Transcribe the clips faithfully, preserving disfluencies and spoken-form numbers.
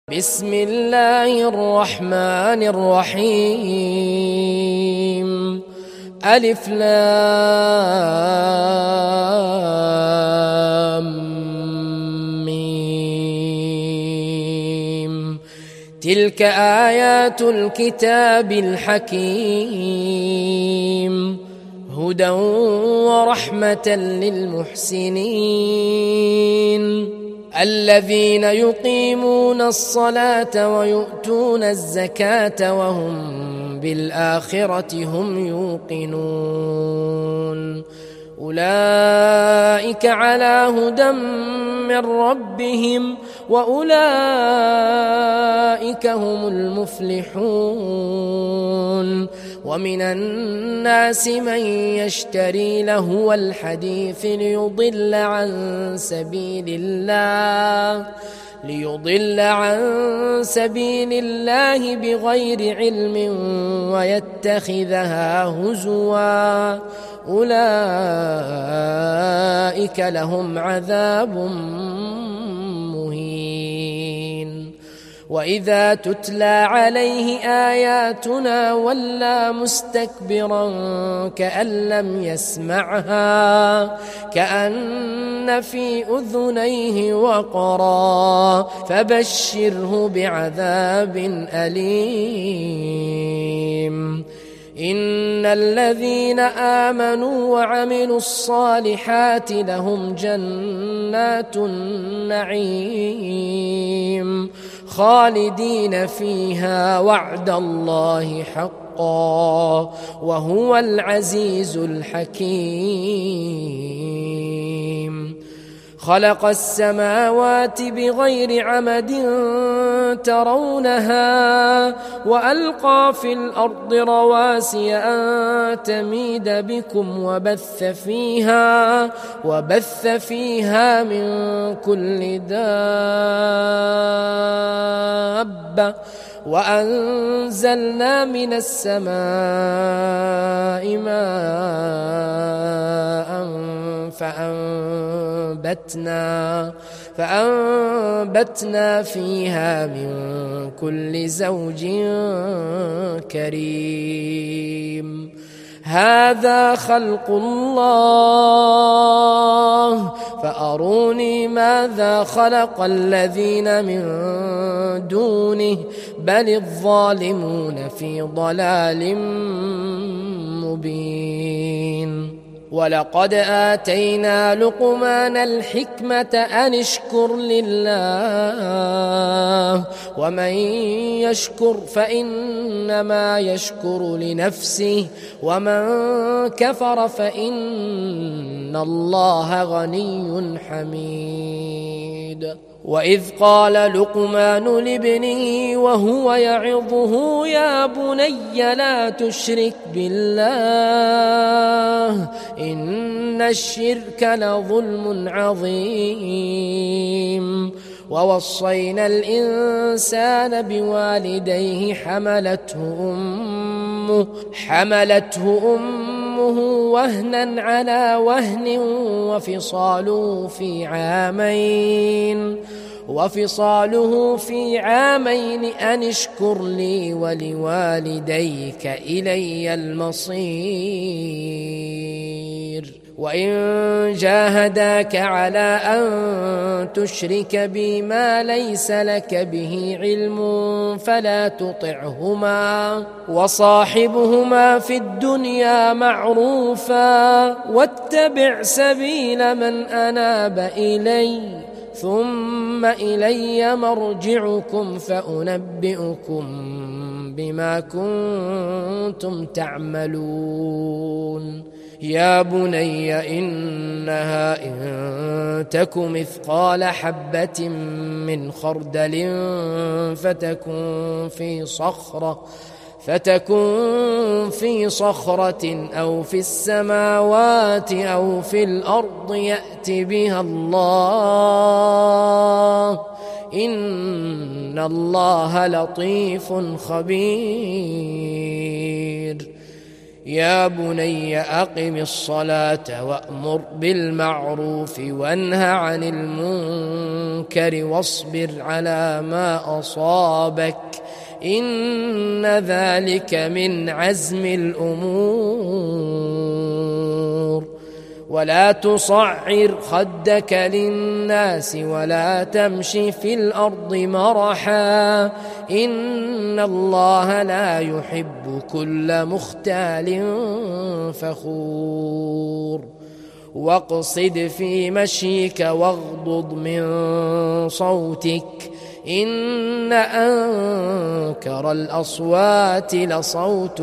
بسم الله الرحمن الرحيم. ألف لام ميم. تلك آيات الكتاب الحكيم، هدى ورحمة للمحسنين الذين يقيمون الصلاة ويؤتون الزكاة وهم بالآخرة هم يوقنون. أولئك على هدى من ربهم وأولئك هم المفلحون. ومن الناس من يشتري لهو الحديث ليضل عن سبيل الله ليضل عن سبيل الله بغير علم ويتخذها هزوا، أولئك لهم عذاب مهين. وإذا تتلى عليه آياتنا ولى مستكبرا كأن لم يسمعها كأن في أذنيه وقرا، فبشره بعذاب أليم. إن الذين آمنوا وعملوا الصالحات لهم جنات النعيم خالدين فيها وعد الله حقا وهو العزيز الحكيم. خلق السماوات بغير عمد ترونها وألقى في الأرض رواسي أن تميد بكم وبث فيها وبث فيها من كل دابة وأنزلنا من السماء ماء فأنبتنا فأنبتنا فيها من كل زوج كريم. هذا خلق الله فأروني ماذا خلق الذين من دونه بل الظالمون في ضلال مبين. ولقد آتينا لقمان الحكمة أن اشكر لله ومن يشكر فإنما يشكر لنفسه ومن كفر فإن الله غني حميد. وإذ قال لقمان لابنه وهو يعظه يا بني لا تشرك بالله إن الشرك لظلم عظيم. ووصينا الإنسان بوالديه حملته أمه حملته أمه وهنا على وهن وفصاله في عامين وفصاله في عامين أن اشكر لي ولوالديك إلي المصير. وإن جاهداك على أن تشرك بي ما ليس لك به علم فلا تطعهما وصاحبهما في الدنيا معروفا واتبع سبيل من أناب إلي ثم إلي مرجعكم فأنبئكم بما كنتم تعملون. يا بني إنها إن تك مثقال حبة من خردل فتكن في صخرة فتكن في صخرة أو في السماوات أو في الأرض يأت بها الله إن الله لطيف خبير. يا بني أقم الصلاة وأمر بالمعروف وانه عن المنكر واصبر على ما أصابك إن ذلك من عزم الأمور ولا تصعر خدك للناس ولا تمشي في الأرض مرحا إن الله لا يحب كل مختال فخور واقصد في مشيك واغضض من صوتك إن أنكر الأصوات لصوت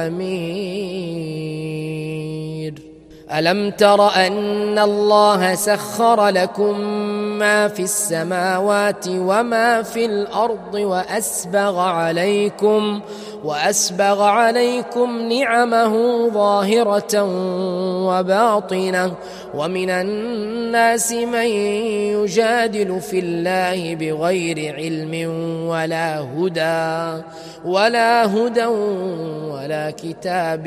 الحمير ألم تر أن الله سخر لكم ما في السماوات وما في الأرض وأسبغ عليكم وأسبغ عليكم نعمه ظاهرة وباطنة ومن الناس من يجادل في الله بغير علم ولا هدى ولا هدى ولا كتاب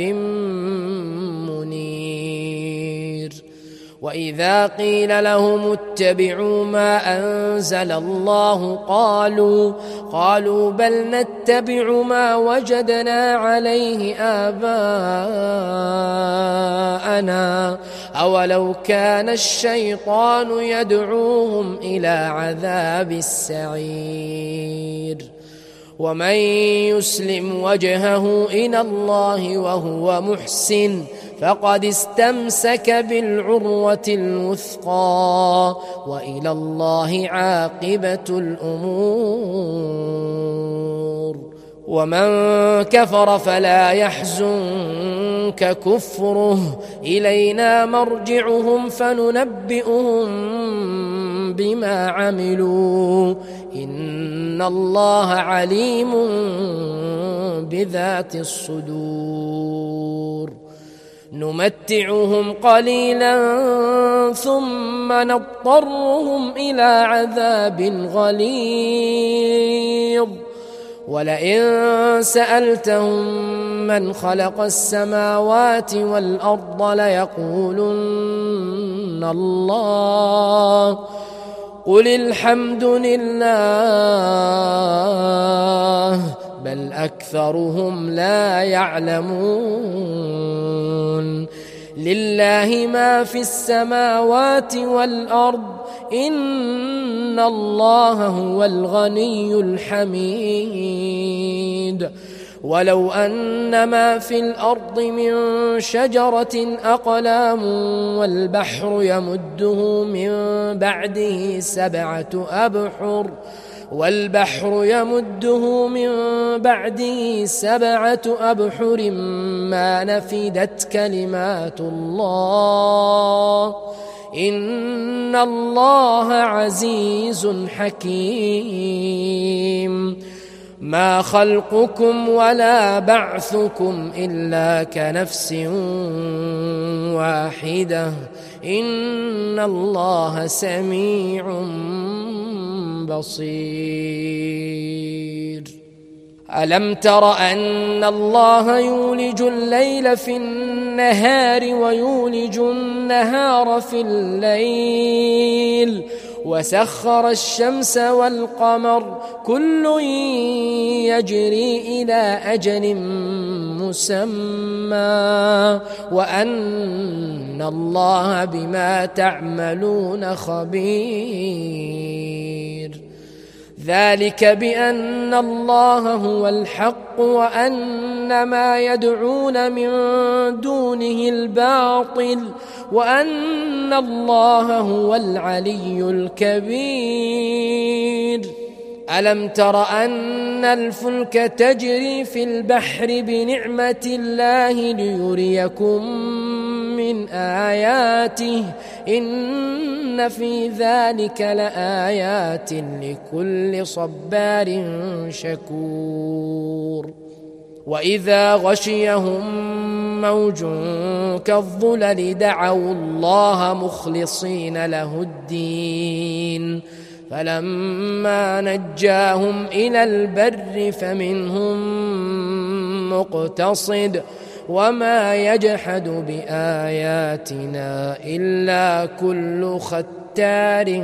منير وإذا قيل لهم اتبعوا ما أنزل الله قالوا قالوا بل نتبع ما وجدنا عليه آباءنا أولو كان الشيطان يدعوهم إلى عذاب السعير ومن يسلم وجهه إلى الله وهو محسن فقد استمسك بالعروة الوثقى وإلى الله عاقبة الأمور ومن كفر فلا يحزنك كفره إلينا مرجعهم فننبئهم بما عملوا إن الله عليم بذات الصدور نمتعهم قليلا ثم نضطرهم إلى عذاب غليظ ولئن سألتهم من خلق السماوات والأرض ليقولن الله قل الحمد لله بل أكثرهم لا يعلمون لله ما في السماوات والأرض إن الله هو الغني الحميد ولو أن ما في الأرض من شجرة أقلام والبحر يمده من بعده سبعة أبحر والبحر يمده من بعده سبعة أبحر ما نفدت كلمات الله إن الله عزيز حكيم ما خلقكم ولا بعثكم إلا كنفس واحدة إن الله سميع بصير ألم تر أن الله يولج الليل في النهار ويولج النهار في الليل وسخر الشمس والقمر كل يجري إلى أجل مسمى وأن الله بما تعملون خبير ذلك بأن الله هو الحق وأن ما يدعون من دونه الباطل وأن الله هو العلي الكبير ألم تر أن الفلك تجري في البحر بنعمة الله ليريكم من آياته إن في ذلك لآيات لكل صبار شكور وإذا غشيهم موج كالظلل دعوا الله مخلصين له الدين فلما نجاهم إلى البر فمنهم مقتصد وما يجحد بآياتنا إلا كل ختار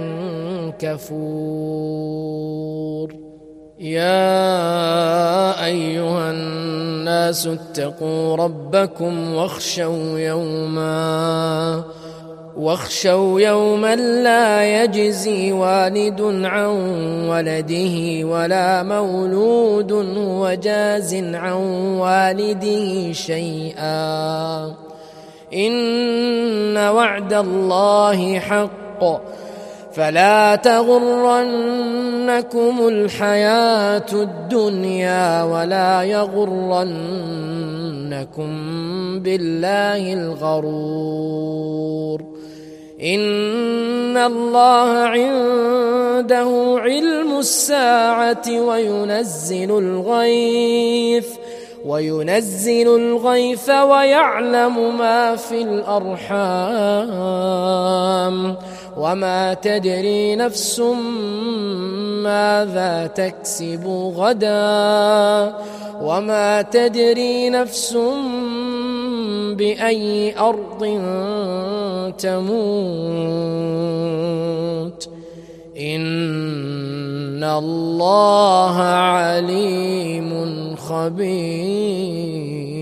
كفور. يا أيها الناس اتقوا ربكم واخشوا يوما واخشوا يوما لا يجزي والد عن ولده ولا مولود هو جاز عن والده شيئا إن وعد الله حق فلا تغرنكم الحياة الدنيا ولا يغرنكم بالله الغرور. إن الله عنده علم الساعة وينزل الغيث وينزل الغيث ويعلم ما في الأرحام وما تدري نفس ماذا تكسب غدا وما تدري نفس بأي أرض تموت إن الله عليم خبير.